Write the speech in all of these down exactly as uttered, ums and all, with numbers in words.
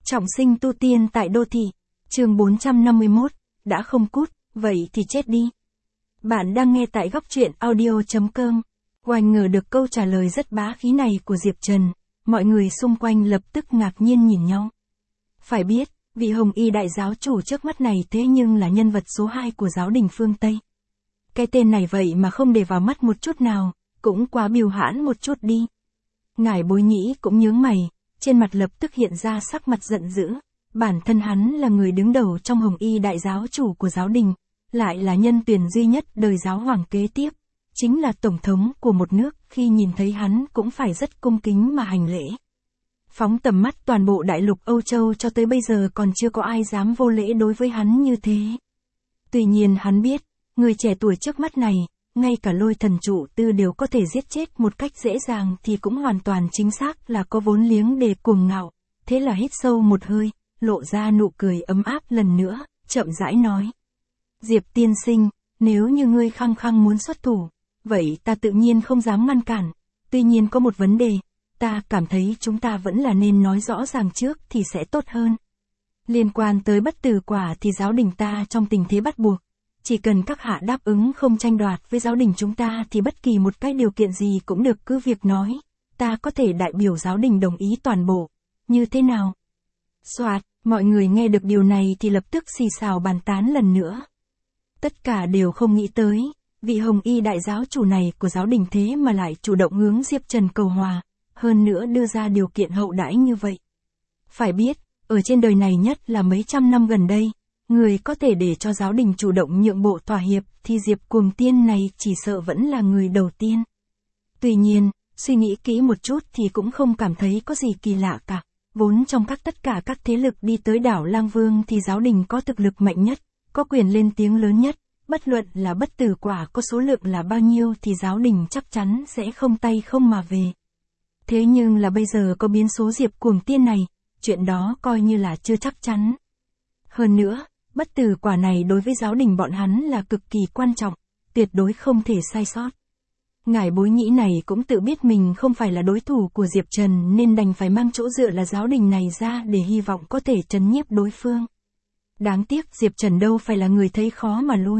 Trọng sinh tu tiên tại đô thị, chương bốn trăm năm mươi mốt, đã không cút, vậy thì chết đi. Bạn đang nghe tại góc truyện audio chấm com. Oanh ngờ được câu trả lời rất bá khí này của Diệp Trần, mọi người xung quanh lập tức ngạc nhiên nhìn nhau. Phải biết, vị Hồng Y đại giáo chủ trước mắt này thế nhưng là nhân vật số hai của giáo đình phương Tây. Cái tên này vậy mà không để vào mắt một chút nào, cũng quá biêu hãn một chút đi. Ngải Bối Nhĩ cũng nhướng mày, trên mặt lập tức hiện ra sắc mặt giận dữ. Bản thân hắn là người đứng đầu trong Hồng Y đại giáo chủ của giáo đình, lại là nhân tuyển duy nhất đời giáo hoàng kế tiếp, chính là tổng thống của một nước, khi nhìn thấy hắn cũng phải rất cung kính mà hành lễ. Phóng tầm mắt toàn bộ đại lục Âu Châu cho tới bây giờ còn chưa có ai dám vô lễ đối với hắn như thế. Tuy nhiên hắn biết, người trẻ tuổi trước mắt này, ngay cả Lôi Thần Trụ Tư đều có thể giết chết một cách dễ dàng thì cũng hoàn toàn chính xác là có vốn liếng để cuồng ngạo. Thế là hít sâu một hơi, lộ ra nụ cười ấm áp lần nữa, chậm rãi nói. Diệp tiên sinh, nếu như ngươi khăng khăng muốn xuất thủ, vậy ta tự nhiên không dám ngăn cản. Tuy nhiên có một vấn đề, ta cảm thấy chúng ta vẫn là nên nói rõ ràng trước thì sẽ tốt hơn. Liên quan tới bất tử quả thì giáo đình ta trong tình thế bắt buộc. Chỉ cần các hạ đáp ứng không tranh đoạt với giáo đình chúng ta thì bất kỳ một cái điều kiện gì cũng được cứ việc nói. Ta có thể đại biểu giáo đình đồng ý toàn bộ. Như thế nào? Soạt, mọi người nghe được điều này thì lập tức xì xào bàn tán lần nữa. Tất cả đều không nghĩ tới, vị Hồng Y đại giáo chủ này của giáo đình thế mà lại chủ động hướng Diệp Trần cầu hòa, hơn nữa đưa ra điều kiện hậu đãi như vậy. Phải biết, ở trên đời này nhất là mấy trăm năm gần đây, người có thể để cho giáo đình chủ động nhượng bộ thỏa hiệp thì Diệp Cuồng Tiên này chỉ sợ vẫn là người đầu tiên. Tuy nhiên, suy nghĩ kỹ một chút thì cũng không cảm thấy có gì kỳ lạ cả. Vốn trong các tất cả các thế lực đi tới đảo Lang Vương thì giáo đình có thực lực mạnh nhất, có quyền lên tiếng lớn nhất, bất luận là bất tử quả có số lượng là bao nhiêu thì giáo đình chắc chắn sẽ không tay không mà về. Thế nhưng là bây giờ có biến số Diệp Cuồng Tiên này, chuyện đó coi như là chưa chắc chắn. Hơn nữa, bất tử quả này đối với giáo đình bọn hắn là cực kỳ quan trọng, tuyệt đối không thể sai sót. Ngải Bối Nhĩ này cũng tự biết mình không phải là đối thủ của Diệp Trần nên đành phải mang chỗ dựa là giáo đình này ra để hy vọng có thể trấn nhiếp đối phương. Đáng tiếc Diệp Trần đâu phải là người thấy khó mà lui.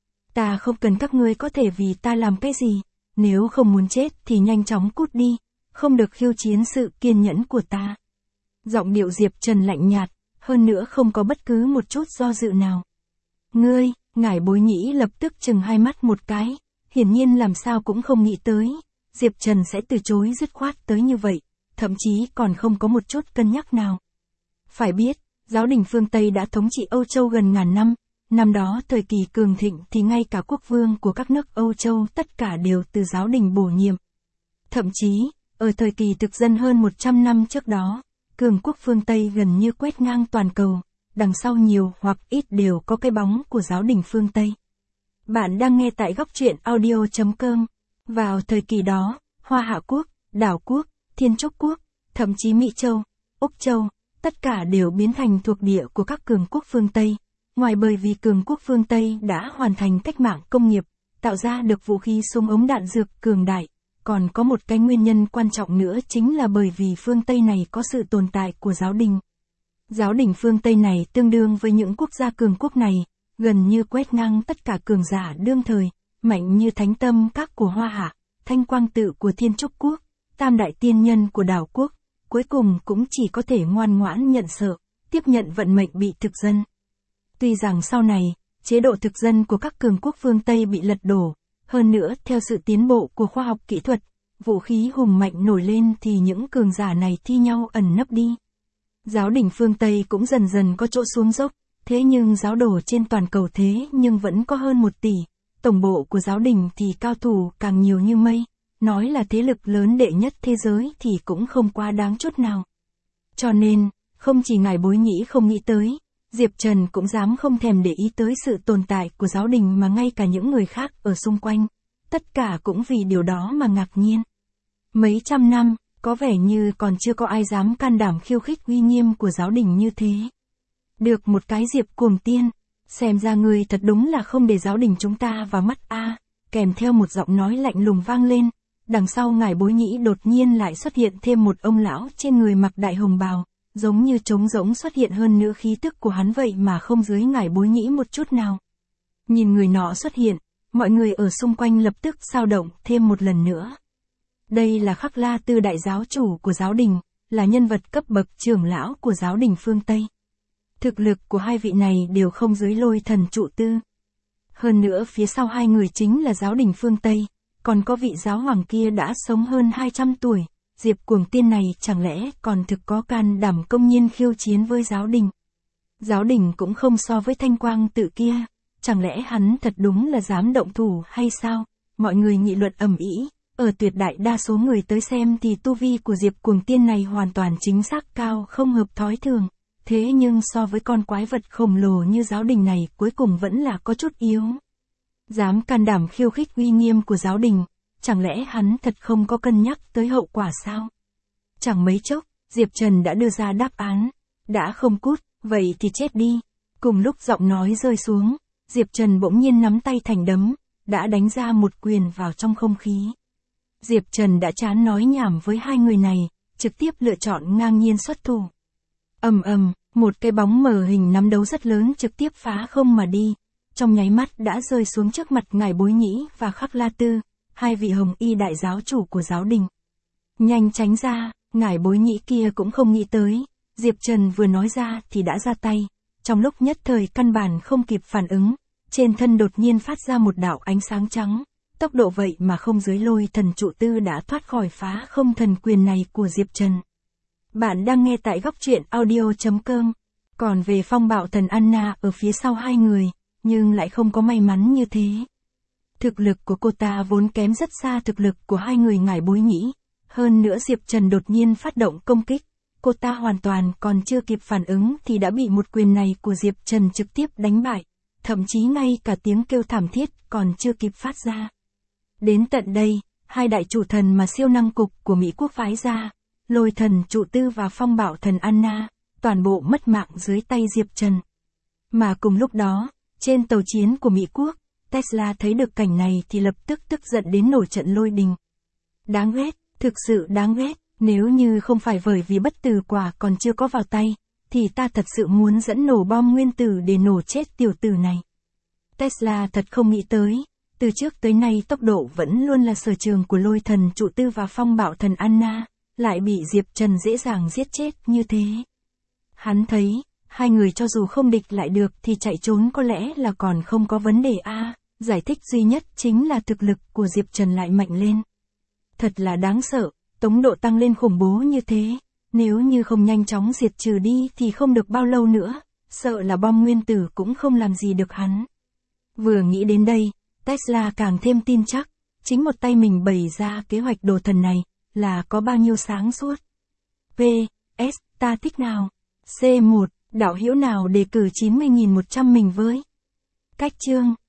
Ta không cần các ngươi có thể vì ta làm cái gì, nếu không muốn chết thì nhanh chóng cút đi, không được khiêu chiến sự kiên nhẫn của ta. Giọng điệu Diệp Trần lạnh nhạt, hơn nữa không có bất cứ một chút do dự nào. Ngươi, Ngải Bối Nhĩ lập tức chừng hai mắt một cái. Hiển nhiên làm sao cũng không nghĩ tới, Diệp Trần sẽ từ chối dứt khoát tới như vậy, thậm chí còn không có một chút cân nhắc nào. Phải biết, giáo đình phương Tây đã thống trị Âu Châu gần ngàn năm, năm đó thời kỳ cường thịnh thì ngay cả quốc vương của các nước Âu Châu tất cả đều từ giáo đình bổ nhiệm. Thậm chí, ở thời kỳ thực dân hơn một trăm năm trước đó, cường quốc phương Tây gần như quét ngang toàn cầu, đằng sau nhiều hoặc ít đều có cái bóng của giáo đình phương Tây. Bạn đang nghe tại góc truyện audio chấm com. Vào thời kỳ đó, Hoa Hạ Quốc, Đảo Quốc, Thiên Trúc Quốc, thậm chí Mỹ Châu, Úc Châu, tất cả đều biến thành thuộc địa của các cường quốc phương Tây. Ngoài bởi vì cường quốc phương Tây đã hoàn thành cách mạng công nghiệp, tạo ra được vũ khí súng ống đạn dược cường đại, còn có một cái nguyên nhân quan trọng nữa chính là bởi vì phương Tây này có sự tồn tại của giáo đình. Giáo đình phương Tây này tương đương với những quốc gia cường quốc này, gần như quét ngang tất cả cường giả đương thời, mạnh như Thánh Tâm Các của Hoa Hạ, Thanh Quang Tự của Thiên Trúc Quốc, Tam Đại Tiên Nhân của Đảo Quốc, cuối cùng cũng chỉ có thể ngoan ngoãn nhận sợ, tiếp nhận vận mệnh bị thực dân. Tuy rằng sau này, chế độ thực dân của các cường quốc phương Tây bị lật đổ, hơn nữa theo sự tiến bộ của khoa học kỹ thuật, vũ khí hùng mạnh nổi lên thì những cường giả này thi nhau ẩn nấp đi. Giáo đình phương Tây cũng dần dần có chỗ xuống dốc. Thế nhưng giáo đồ trên toàn cầu thế nhưng vẫn có hơn một tỷ, tổng bộ của giáo đình thì cao thủ càng nhiều như mây, nói là thế lực lớn đệ nhất thế giới thì cũng không quá đáng chút nào. Cho nên, không chỉ Ngải Bối Nhĩ không nghĩ tới, Diệp Trần cũng dám không thèm để ý tới sự tồn tại của giáo đình mà ngay cả những người khác ở xung quanh, tất cả cũng vì điều đó mà ngạc nhiên. Mấy trăm năm, có vẻ như còn chưa có ai dám can đảm khiêu khích uy nghiêm của giáo đình như thế. Được một cái Diệp Cuồng Tiên, xem ra ngươi thật đúng là không để giáo đình chúng ta vào mắt a. Kèm theo một giọng nói lạnh lùng vang lên, đằng sau Ngải Bối Nhĩ đột nhiên lại xuất hiện thêm một ông lão trên người mặc đại hồng bào, giống như trống rỗng xuất hiện hơn nữa khí tức của hắn vậy mà không dưới ngải bối nhĩ một chút nào. Nhìn người nọ xuất hiện, mọi người ở xung quanh lập tức xao động thêm một lần nữa. Đây là Khắc La Tư đại giáo chủ của giáo đình, là nhân vật cấp bậc trưởng lão của giáo đình phương Tây. Thực lực của hai vị này đều không dưới Lôi Thần Trụ Tư. Hơn nữa phía sau hai người chính là giáo đình phương Tây, còn có vị giáo hoàng kia đã sống hơn hai trăm tuổi, Diệp Cuồng Tiên này chẳng lẽ còn thực có can đảm công nhiên khiêu chiến với giáo đình. Giáo đình cũng không so với Thanh Quang Tự kia, chẳng lẽ hắn thật đúng là dám động thủ hay sao? Mọi người nghị luận ầm ĩ, ở tuyệt đại đa số người tới xem thì tu vi của Diệp Cuồng Tiên này hoàn toàn chính xác cao không hợp thói thường. Thế nhưng so với con quái vật khổng lồ như giáo đình này cuối cùng vẫn là có chút yếu. Dám can đảm khiêu khích uy nghiêm của giáo đình, chẳng lẽ hắn thật không có cân nhắc tới hậu quả sao? Chẳng mấy chốc, Diệp Trần đã đưa ra đáp án. Đã không cút, vậy thì chết đi. Cùng lúc giọng nói rơi xuống, Diệp Trần bỗng nhiên nắm tay thành đấm, đã đánh ra một quyền vào trong không khí. Diệp Trần đã chán nói nhảm với hai người này, trực tiếp lựa chọn ngang nhiên xuất thủ. Ầm ầm, một cái bóng mờ hình nắm đấu rất lớn trực tiếp phá không mà đi, trong nháy mắt đã rơi xuống trước mặt ngải Bối Nhĩ và Khắc La Tư, hai vị hồng y đại giáo chủ của giáo đình. Nhanh tránh ra, ngải Bối Nhĩ kia cũng không nghĩ tới, Diệp Trần vừa nói ra thì đã ra tay, trong lúc nhất thời căn bản không kịp phản ứng, trên thân đột nhiên phát ra một đạo ánh sáng trắng, tốc độ vậy mà không dưới Lôi Thần Trụ Tư đã thoát khỏi phá không thần quyền này của Diệp Trần. Bạn đang nghe tại góc truyện audio chấm com. Còn về Phong Bạo Thần Anna ở phía sau hai người, nhưng lại không có may mắn như thế. Thực lực của cô ta vốn kém rất xa thực lực của hai người ngải Bối Nhĩ. Hơn nữa Diệp Trần đột nhiên phát động công kích. Cô ta hoàn toàn còn chưa kịp phản ứng thì đã bị một quyền này của Diệp Trần trực tiếp đánh bại. Thậm chí ngay cả tiếng kêu thảm thiết còn chưa kịp phát ra. Đến tận đây, hai đại chủ thần mà siêu năng cục của Mỹ quốc phái ra, Lôi Thần Trụ Tư và Phong Bạo Thần Anna, toàn bộ mất mạng dưới tay Diệp Trần. Mà cùng lúc đó, trên tàu chiến của Mỹ quốc, Tesla thấy được cảnh này thì lập tức tức giận đến nổi trận lôi đình. Đáng ghét, thực sự đáng ghét, nếu như không phải bởi vì bất tử quả còn chưa có vào tay, thì ta thật sự muốn dẫn nổ bom nguyên tử để nổ chết tiểu tử này. Tesla thật không nghĩ tới, từ trước tới nay tốc độ vẫn luôn là sở trường của Lôi Thần Trụ Tư và Phong Bạo Thần Anna, lại bị Diệp Trần dễ dàng giết chết như thế. Hắn thấy, hai người cho dù không địch lại được thì chạy trốn có lẽ là còn không có vấn đề a. Giải thích duy nhất chính là thực lực của Diệp Trần lại mạnh lên. Thật là đáng sợ, tốc độ tăng lên khủng bố như thế, nếu như không nhanh chóng diệt trừ đi thì không được bao lâu nữa, sợ là bom nguyên tử cũng không làm gì được hắn. Vừa nghĩ đến đây, Tesla càng thêm tin chắc, chính một tay mình bày ra kế hoạch đồ thần này, là có bao nhiêu sáng suốt. P S ta thích nào? C một, đạo hữu nào đề cử chín mươi nghìn một trăm mình với? Cách chương